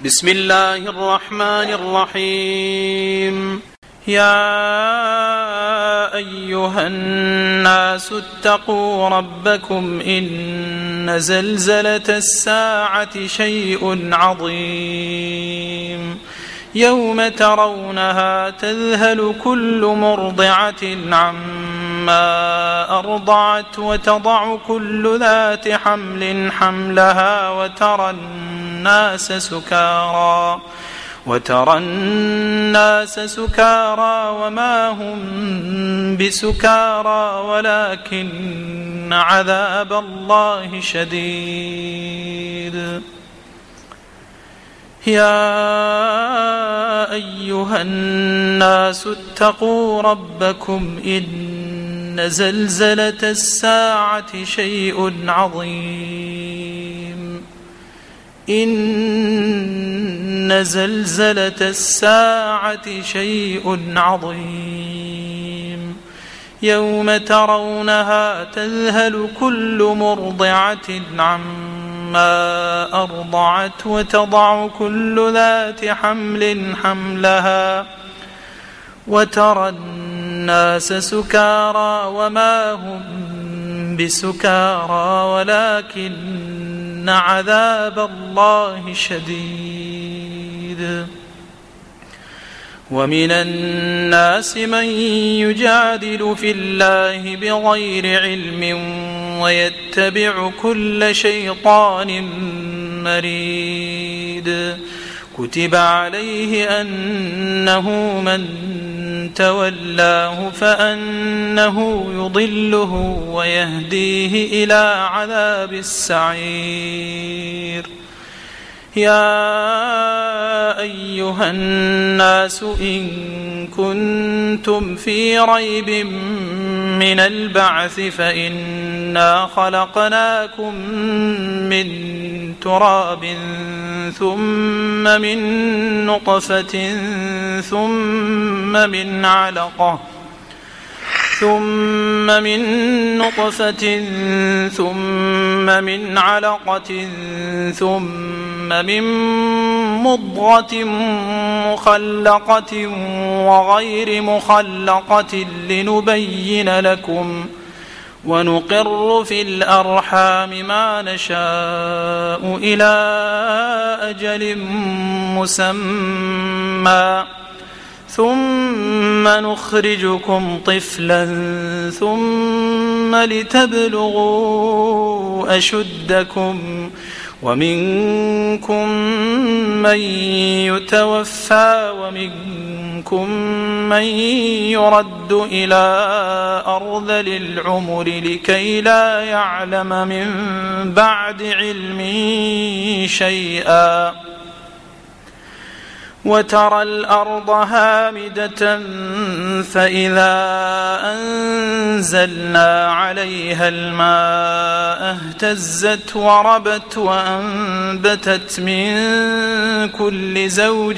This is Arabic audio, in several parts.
بسم الله الرحمن الرحيم. يا أيها الناس اتقوا ربكم إن زلزلة الساعة شيء عظيم يوم ترونها تذهل كل مرضعة عما أرضعت وتضع كل ذات حمل حملها وترى الناس سكارى وما هم بسكارى ولكن عذاب الله شديد. يا أيها الناس اتقوا ربكم إن زلزلة الساعة شيء عظيم إن زلزلة الساعة شيء عظيم يوم ترونها تذهل كل مرضعة عما أرضعت وتضع كل ذات حمل حملها وترى الناس سكارى وما هم بسكارى ولكن عذاب الله شديد. ومن الناس من يجادل في الله بغير علم ويتبع كل شيطان مريد. كتب عليه أنه من تولاه فأنه يضله ويهديه إلى عذاب السعير. يا أيها الناس إن كنتم في ريب من البعث فإنا خلقناكم من تراب ثم من نطفة ثم من علقة ثم من مضغة مخلقة وغير مخلقة لنبين لكم ونقر في الأرحام ما نشاء إلى أجل مسمى ثم نخرجكم طفلا ثم لتبلغوا أشدكم ومنكم من يتوفى ومنكم من يرد إلى أرذل العمر لكي لا يعلم من بعد علم شيئا. وترى الأرض هامدة فإذا أنزلنا عليها الماء اهتزت وربت وأنبتت من كل زوج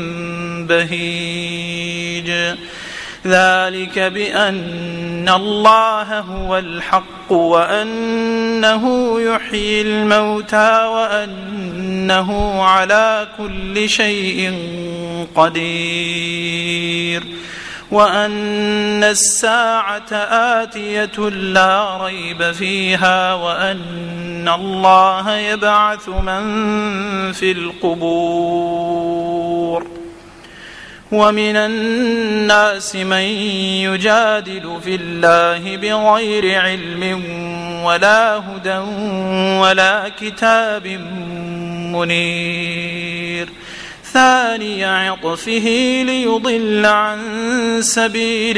بهيج. ذلك بأن الله هو الحق وأنه يحيي الموتى وأنه على كل شيء قدير وأن الساعة آتية لا ريب فيها وأن الله يبعث من في القبور. ومن الناس من يجادل في الله بغير علم ولا هدى ولا كتاب منير. ثاني عطفه ليضل عن سبيل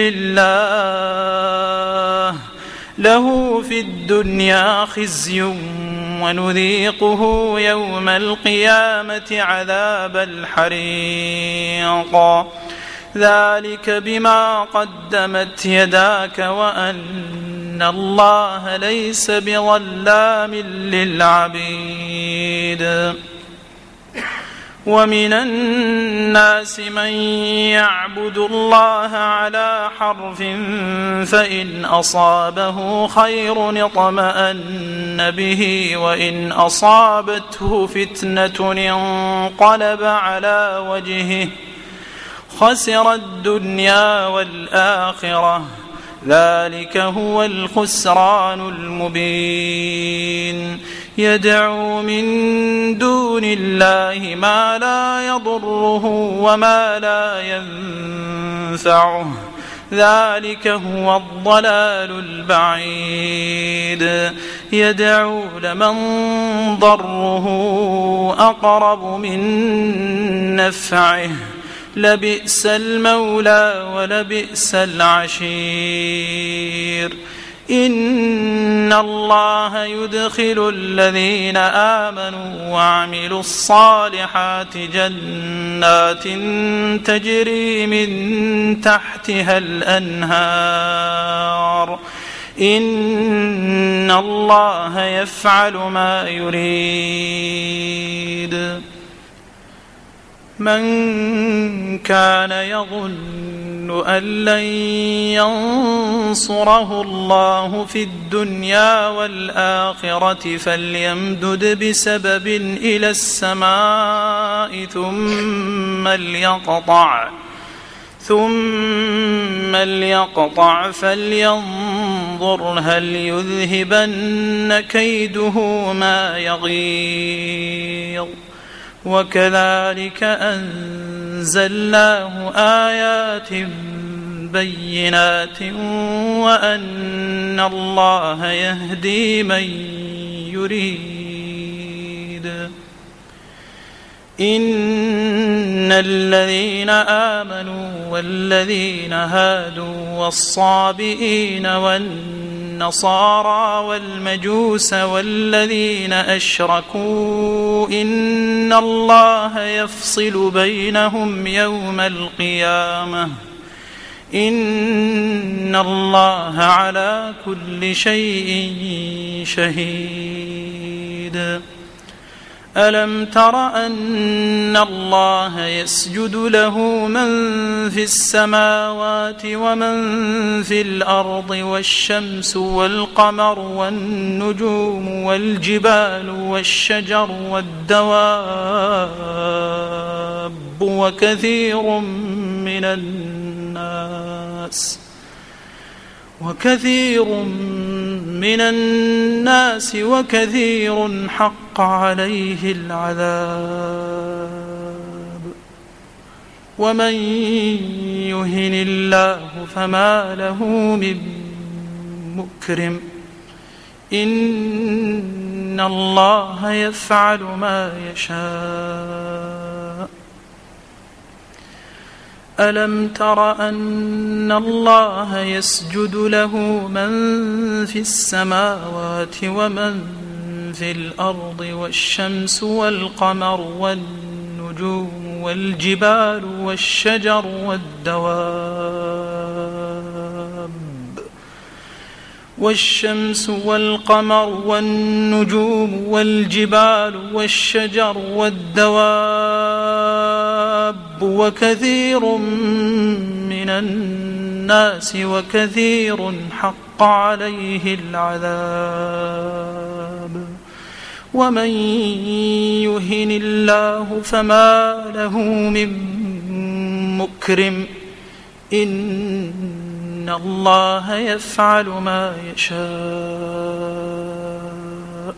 الله له في الدنيا خزي ونذيقه يوم القيامة عذاب الحريق. ذلك بما قدمت يداك وأن الله ليس بظلام للعبيد. ومن الناس من يعبد الله على حرف فإن أصابه خير اطمأن به وإن أصابته فتنة انقلب على وجهه خسر الدنيا والآخرة ذلك هو الخسران المبين يدعو من دون الله ما لا يضره وما لا ينفعه ذلك هو الضلال البعيد يدعو لمن ضره أقرب من نفعه لبئس المولى ولبئس العشير إن الله يدخل الذين آمنوا وعملوا الصالحات جنات تجري من تحتها الأنهار إن الله يفعل ما يريد من كان يظن أن لن ينصره الله في الدنيا والآخرة فليمدد بسبب إلى السماء ثم ليقطع فلينظر هل يذهبن كيده ما يغيظ وكذلك أنزلناه آيات بينات وأن الله يهدي من يريد إن الذين آمنوا والذين هادوا والصابئين والنصارى والمجوس والذين أشركوا إن الله يفصل بينهم يوم القيامة إن الله على كل شيء شهيد ألم تر أن الله يسجد له من في السماوات ومن في الأرض والشمس والقمر والنجوم والجبال والشجر والدواب وكثير من الناس وكثير حق عليه العذاب ومن يهن الله فما له من مكرم إن الله يفعل ما يشاء ألم تر أن الله يسجد له من في السماوات ومن في الأرض والشمس والقمر والنجوم والجبال والشجر والشمس والقمر والنجوم والجبال والشجر والدواب وكثير من الناس وكثير حق عليه العذاب ومن يهن الله فما له من مكرم إن الله يفعل ما يشاء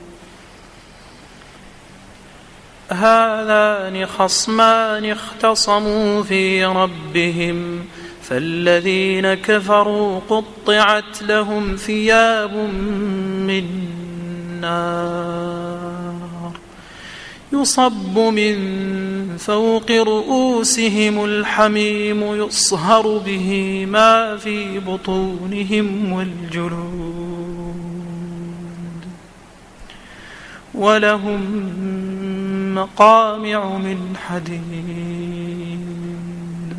هذان خصمان اختصموا في ربهم فالذين كفروا قطعت لهم ثياب من نار يصب من فوق رؤوسهم الحميم يصهر به ما في بطونهم والجلود ولهم مقامع من حديد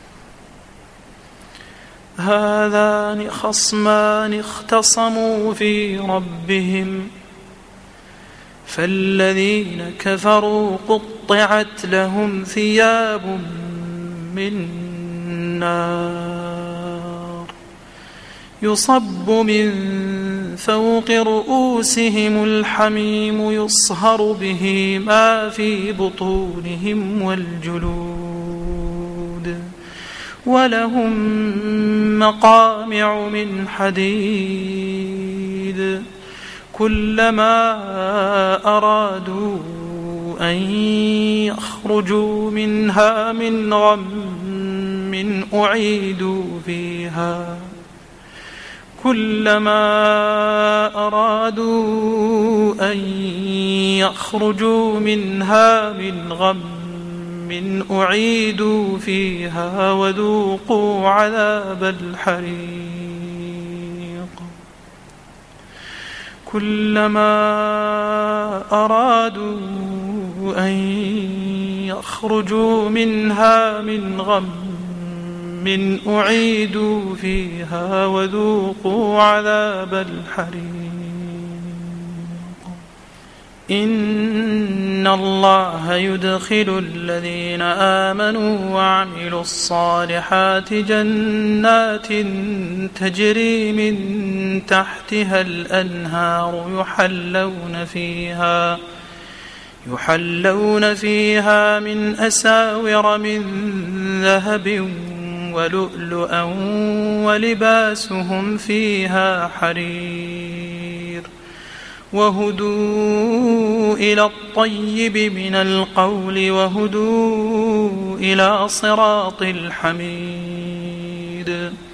هذان خصمان اختصموا في ربهم فالذين كفروا قطعت قطعت لهم ثياب من نار يصب من فوق رؤوسهم الحميم يصهر به ما في بطونهم والجلود ولهم مقامع من حديد كلما أرادوا أن يخرجوا منها من غم أعيدوا فيها كلما أرادوا أن يخرجوا منها من غم أعيدوا فيها وذوقوا عذاب الحريق كلما أرادوا أن يخرجوا منها من غم أعيدوا فيها وذوقوا عذاب الحريق إن الله يدخل الذين آمنوا وعملوا الصالحات جنات تجري من تحتها الأنهار يحلون فيها من أساور من ذهب ولؤلؤا ولباسهم فيها حرير وهدوا إلى الطيب من القول وهدوا إلى صراط الحميد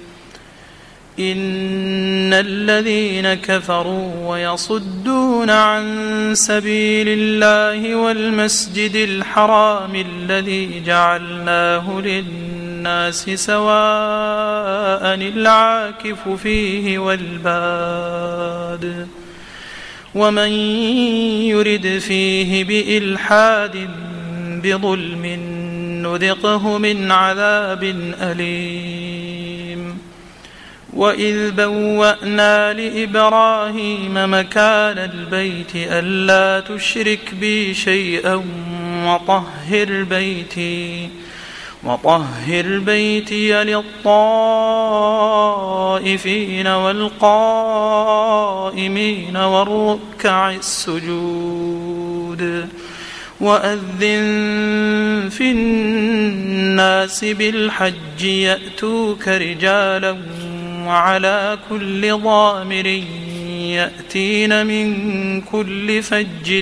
إن الذين كفروا ويصدون عن سبيل الله والمسجد الحرام الذي جعلناه للناس سواء العاكف فيه والباد ومن يرد فيه بإلحاد بظلم نذقه من عذاب أليم وإذ بوأنا لإبراهيم مكان البيت ألا تشرك بي شيئا وطهر بيتي للطائفين والقائمين والركع السجود وأذن في الناس بالحج يأتوك رجالا وعلى كل ضامر يأتين من كل فج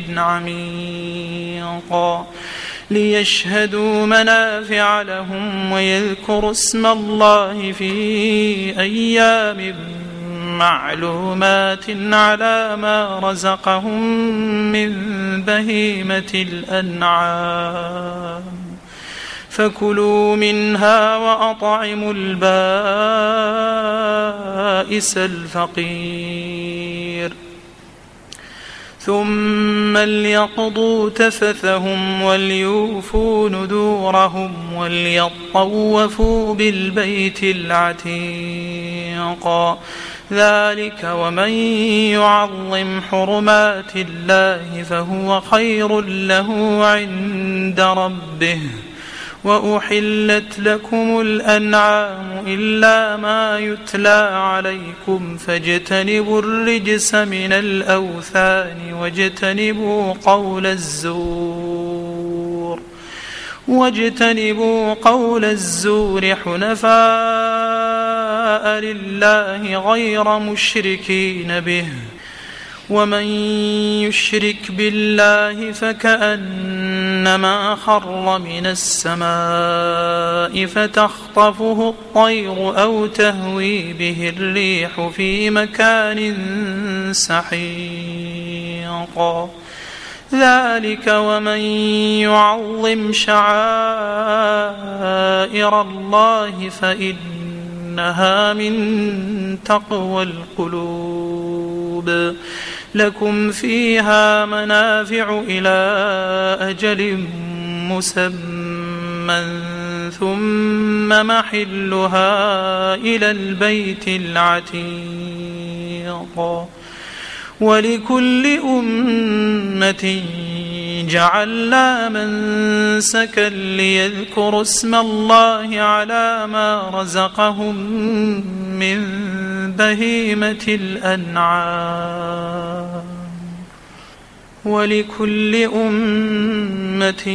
عميق ليشهدوا منافع لهم ويذكروا اسم الله في أيام معلومات على ما رزقهم من بهيمة الأنعام فكلوا منها وأطعموا البائس الفقير ثم ليقضوا تفثهم وليوفوا نذورهم وليطوفوا بالبيت العتيق ذلك ومن يعظم حرمات الله فهو خير له عند ربه وأحلت لكم الأنعام إلا ما يتلى عليكم فاجتنبوا الرجس من الأوثان واجتنبوا قول الزور حنفاء لله غير مشركين به ومن يشرك بالله فكأنما خر من السماء فتخطفه الطير أو تهوي به الريح في مكان سحيق ذلك ومن يعظم شعائر الله فإنها من تقوى القلوب لكم فيها منافع إلى أجل مسمى ثم محلها إلى البيت العتيق ولكل أمة جعلنا منسكا ليذكروا اسم الله على ما رزقهم من بهيمة الأنعام ولكل أمة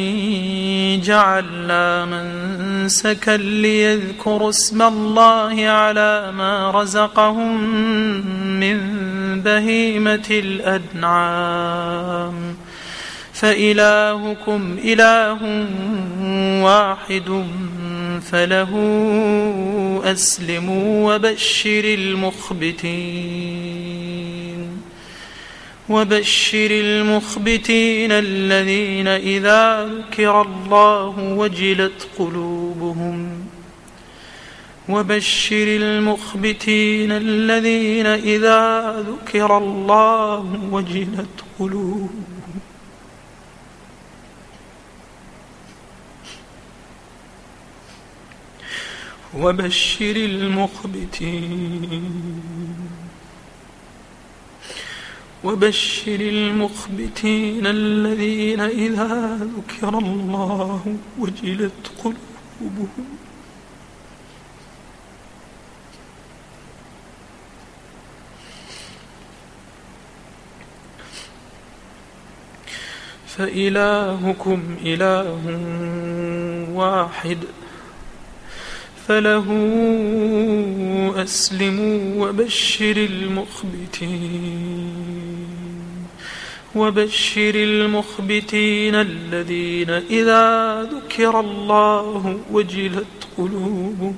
جعلنا منسكا ليذكروا اسم الله على ما رزقهم من بهيمة الأنعام فإلهكم إله واحد فله أسلموا وبشر المخبتين الذين إذا ذكر الله وجلت قلوبهم وبشر المخبتين الذين إذا ذكر الله وجلت قلوبهم فإلهكم إله واحد فله أسلموا وبشر المخبتين الذين إذا ذكر الله وجلت قلوبهم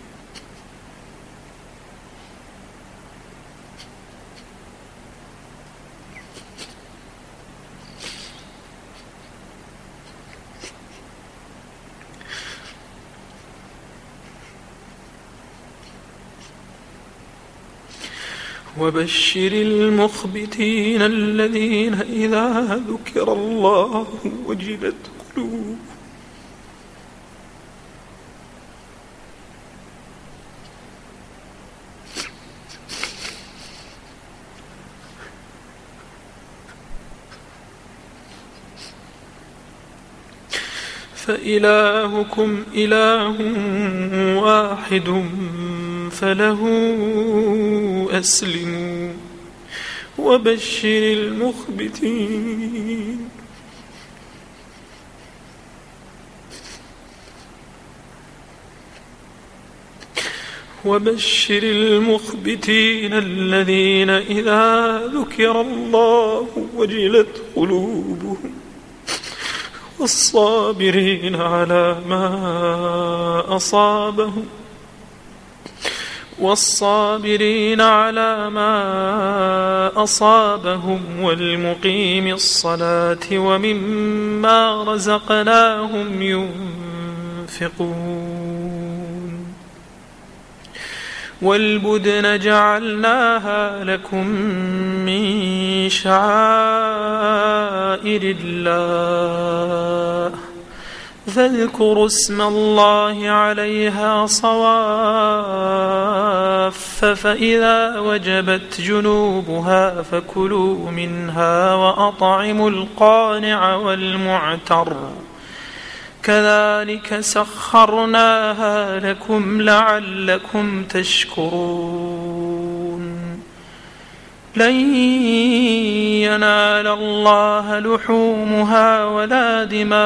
وبشر المخبتين الذين إذا ذكر الله وجلت قلوبهم فإلهكم إله واحد فله أسلموا وبشر المخبتين الذين إذا ذكر الله وجلت قلوبهم والصابرين على ما أصابهم والمقيم الصلاة ومما رزقناهم ينفقون والبدن جعلناها لكم من شعائر الله فاذكروا اسم الله عليها صواف فإذا وجبت جنوبها فكلوا منها وأطعموا القانع والمعتر كذلك سخرناها لكم لعلكم تشكرون لن ينال الله لحومها ولا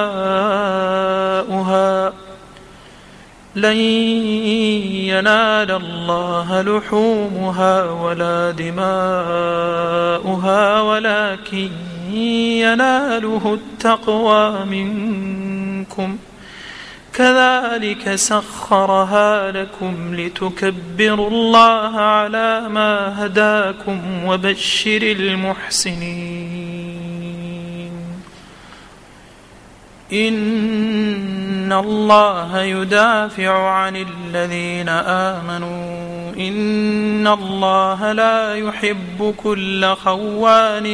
دماؤها ولكن يناله التقوى منكم كذلك سخرها لكم لتكبروا الله على ما هداكم وبشر المحسنين إن الله يدافع عن الذين آمنوا إن الله لا يحب كل خوان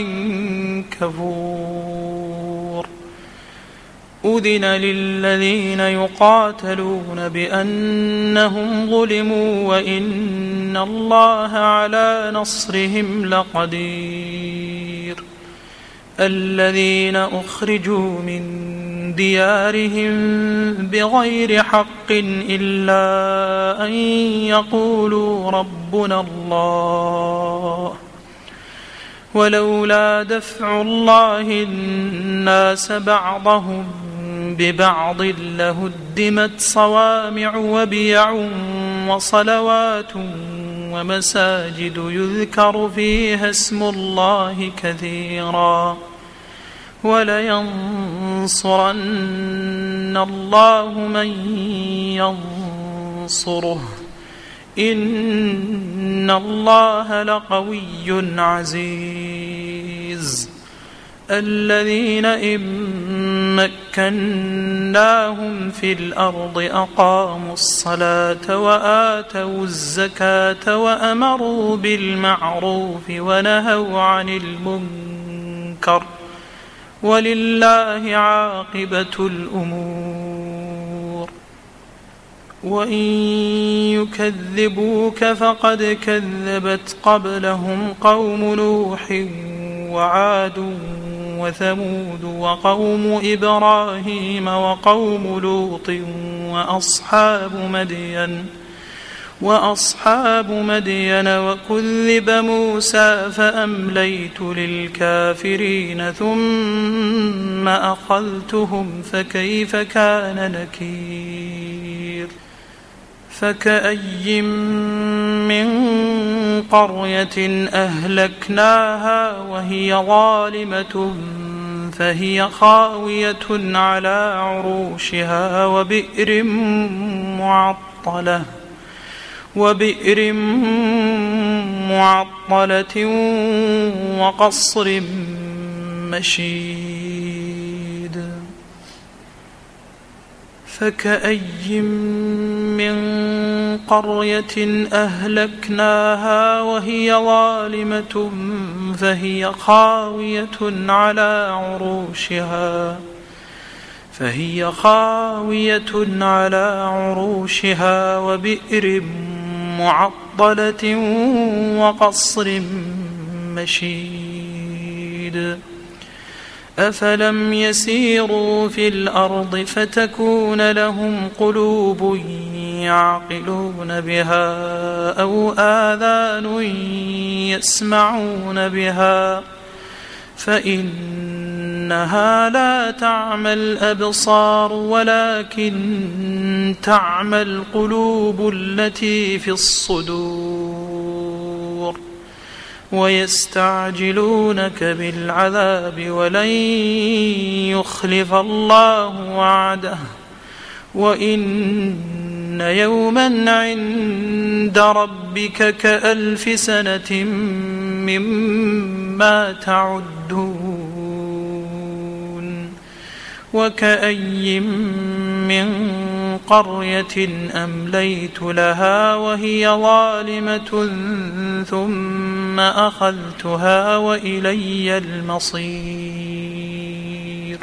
كفور أذن للذين يقاتلون بأنهم ظلموا وإن الله على نصرهم لقدير الذين أخرجوا من ديارهم بغير حق إلا أن يقولوا ربنا الله ولولا دفع الله الناس بعضهم ببعض لهدمت صوامع وبيع وصلوات ومساجد يذكر فيها اسم الله كثيرا ولينصرن الله من ينصره إن الله لقوي عزيز الذين إن مكناهم في الأرض أقاموا الصلاة وآتوا الزكاة وأمروا بالمعروف ونهوا عن المنكر ولله عاقبة الأمور وإن يكذبوك فقد كذبت قبلهم قوم نوح وعاد وثمود وقوم إبراهيم وقوم لوط وأصحاب مدين وكذب موسى فأمليت للكافرين ثم أخذتهم فكيف كان نكير فكأي من قرية أهلكناها وهي ظالمة فهي خاوية على عروشها وبئر معطلة وقصر مشيد فكأي من قرية أهلكناها وهي ظالمة فهي خاوية على عروشها وبئر معطلة وقصر مشيد أفلم يسيروا في الأرض فتكون لهم قلوب يعقلون بها أو آذان يسمعون بها فإنها لا تعمى الأبصار ولكن تعمى القلوب التي في الصدور ويستعجلونك بالعذاب ولن يخلف الله وعده وإن يوما عند ربك كألف سنة مما تعدون وكأي من قرية أمليت لها وهي ظالمة ثم أخذتها وإلي المصير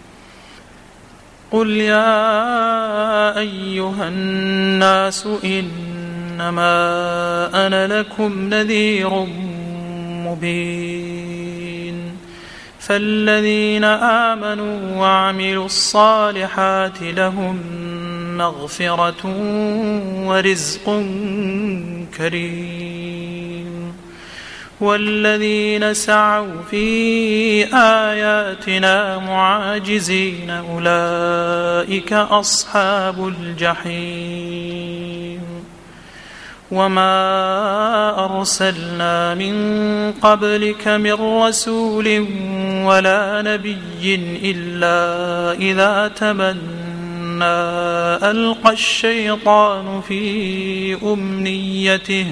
قل يا أيها الناس إنما أنا لكم نذير مبين فالذين آمنوا وعملوا الصالحات لهم مغفرة ورزق كريم والذين سعوا في آياتنا معاجزين أولئك أصحاب الجحيم وما أرسلنا من قبلك من رسول ولا نبي إلا إذا تمنى ألقى الشيطان في أمنيته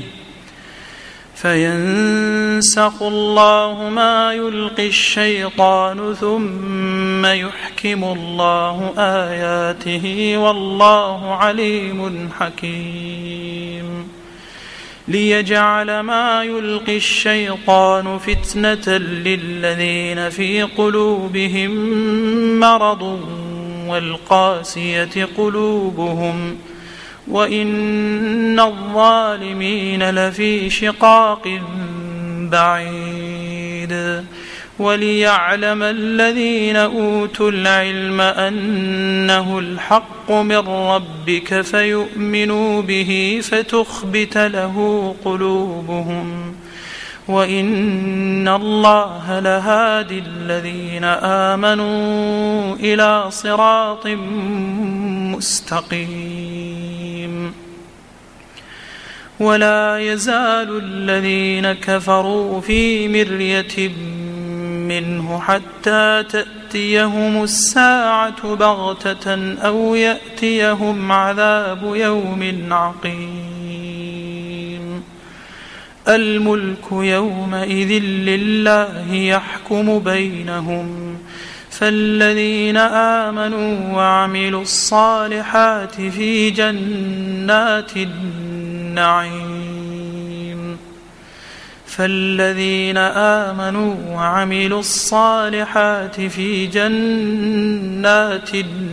فينسخ الله ما يلقي الشيطان ثم يحكم الله آياته والله عليم حكيم ليجعل ما يلقي الشيطان فتنة للذين في قلوبهم مرض والقاسية قلوبهم وإن الظالمين لفي شقاق بعيد وليعلم الذين أوتوا العلم أنه الحق من ربك فيؤمنوا به فتخبت له قلوبهم وإن الله لهادي الذين آمنوا إلى صراط مستقيم. ولا يزال الذين كفروا في مرية منه حتى تأتيهم الساعة بغتة أو يأتيهم عذاب يوم عقيم. الملك يومئذ لله يحكم بينهم فالذين آمنوا وعملوا الصالحات في جنات النعيم فالذين آمنوا وعملوا الصالحات في جنات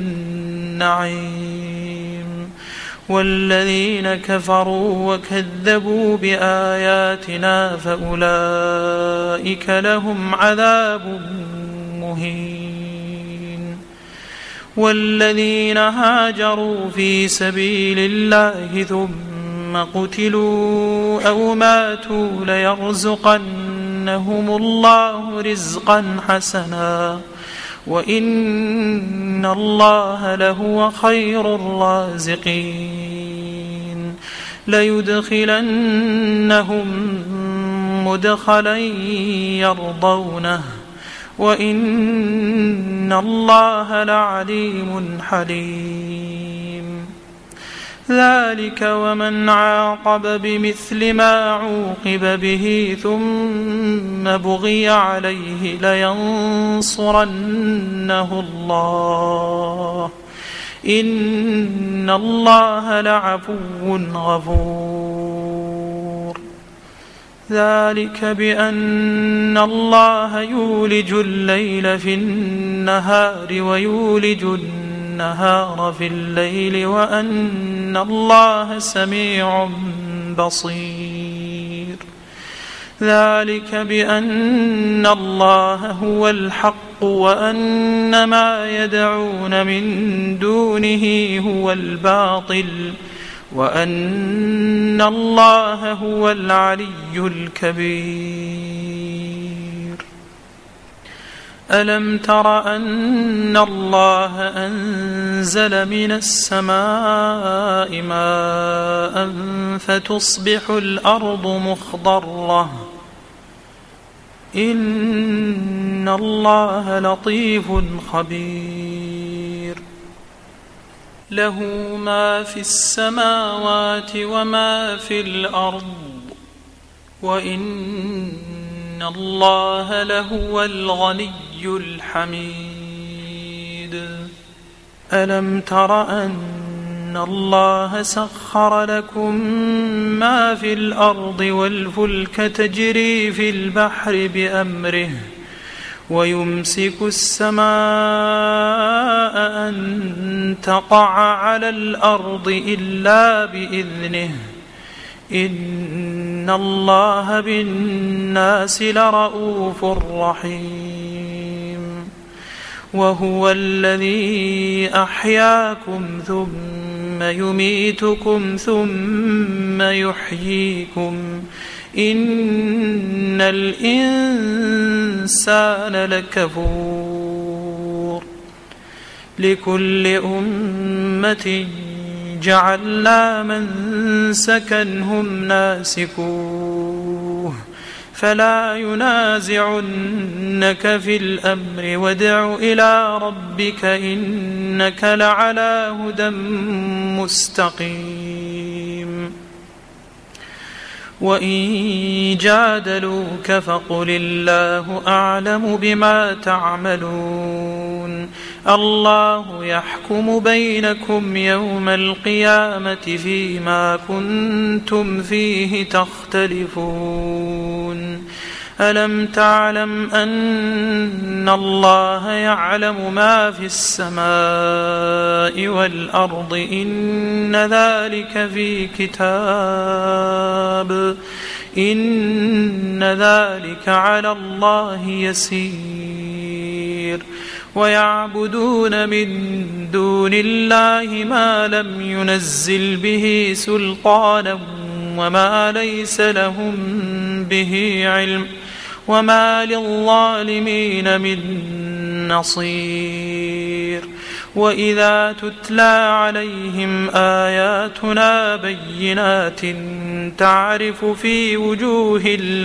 النعيم والذين كفروا وكذبوا بآياتنا فأولئك لهم عذاب مهين. والذين هاجروا في سبيل الله ثم قتلوا أو ماتوا ليرزقنهم الله رزقا حسنا وإن الله لهو خير الرازقين. ليدخلنهم مدخلا يرضونه وإن الله لعليم حليم. ذلك ومن عاقب بمثل ما عوقب به ثم بغي عليه لينصرنه الله إن الله لعفو غفور. ذلك بأن الله يولج الليل في النهار ويولج النهار في الليل وأن الله سميع بصير. ذلك بأن الله هو الحق وأن ما يدعون من دونه هو الباطل وأن الله هو العلي الكبير. ألم تر أن الله أنزل من السماء ماء فتصبح الأرض مخضرة إن الله لطيف خبير. له ما في السماوات وما في الأرض وإن الله لهو الغني الحميد. ألم تر أن الله سخر لكم ما في الأرض والفلك تجري في البحر بأمره ويمسك السماء أن تقع على الأرض إلا بإذنه إن الله بالناس لرؤوف رحيم. وهو الذي أحياكم ثم يميتكم ثم يحييكم إن الإنسان لكفور. لكل أمة جعلنا منسكا هم ناسكوه فلا ينازعنك في الأمر وادع إلى ربك إنك لعلى هدى مستقيم. وإن جادلوك فقل الله أعلم بما تعملون الله يحكم بينكم يوم القيامة فيما كنتم فيه تختلفون. ألم تعلم أن الله يعلم ما في السماء والأرض إن ذلك في كتاب إن ذلك على الله يسير ويعبدون من دون الله ما لم ينزل به سلطانا وما ليس لهم به علم وما للظالمين من نصير وإذا تتلى عليهم آياتنا بينات تعرف في وجوه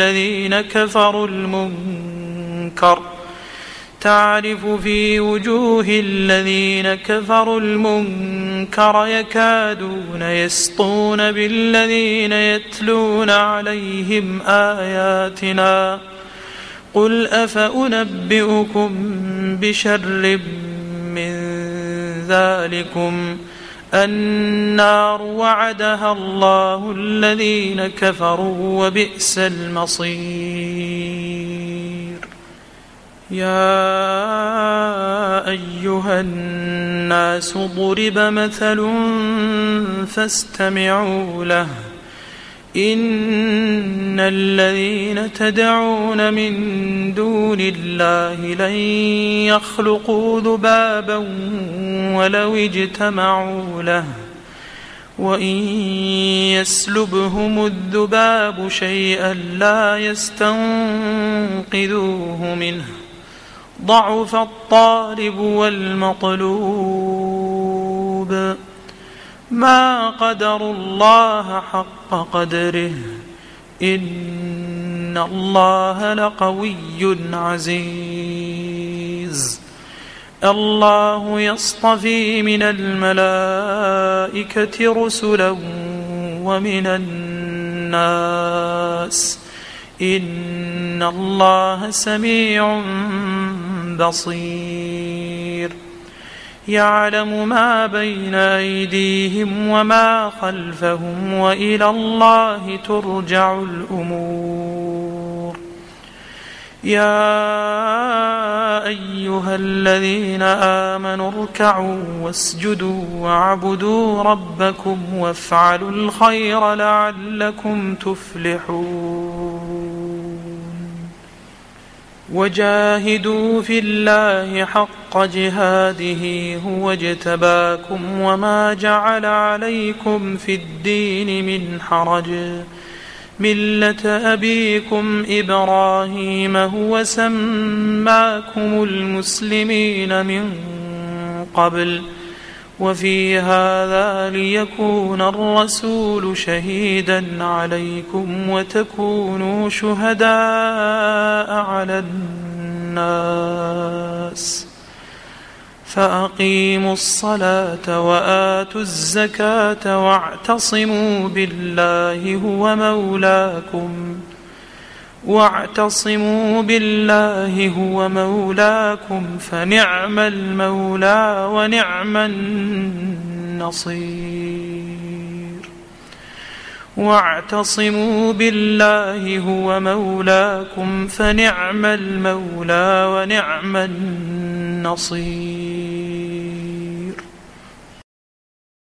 الذين كفروا المنكر يكادون يسطون بالذين يتلون عليهم آياتنا قل أفأنبئكم بشر من ذلكم النار وعدها الله الذين كفروا وبئس المصير. يا أيها الناس ضرب مثل فاستمعوا له إن الذين تدعون من دون الله لن يخلقوا ذبابا ولو اجتمعوا له وإن يسلبهم الذباب شيئا لا يستنقذوه منه ضعف الطالب والمطلوب ما قدروا الله حق قدره إن الله لقوي عزيز. الله يصطفي من الملائكة رسلا ومن الناس إن الله سميع بصير. يعلم ما بين أيديهم وما خلفهم وإلى الله ترجع الأمور. يا أيها الذين آمنوا اركعوا واسجدوا واعبدوا ربكم وافعلوا الخير لعلكم تفلحون. وجاهدوا في الله حق جهاده هو اجتباكم وما جعل عليكم في الدين من حرج ملة أبيكم إبراهيم هو سماكم المسلمين من قبل وفي هذا ليكون الرسول شهيدا عليكم وتكونوا شهداء على الناس فأقيموا الصلاة وآتوا الزكاة واعتصموا بالله هو مولاكم فنعم المولى ونعم النصير. واعتصموا بالله هو مولاكم فنعم المولى ونعم النصير.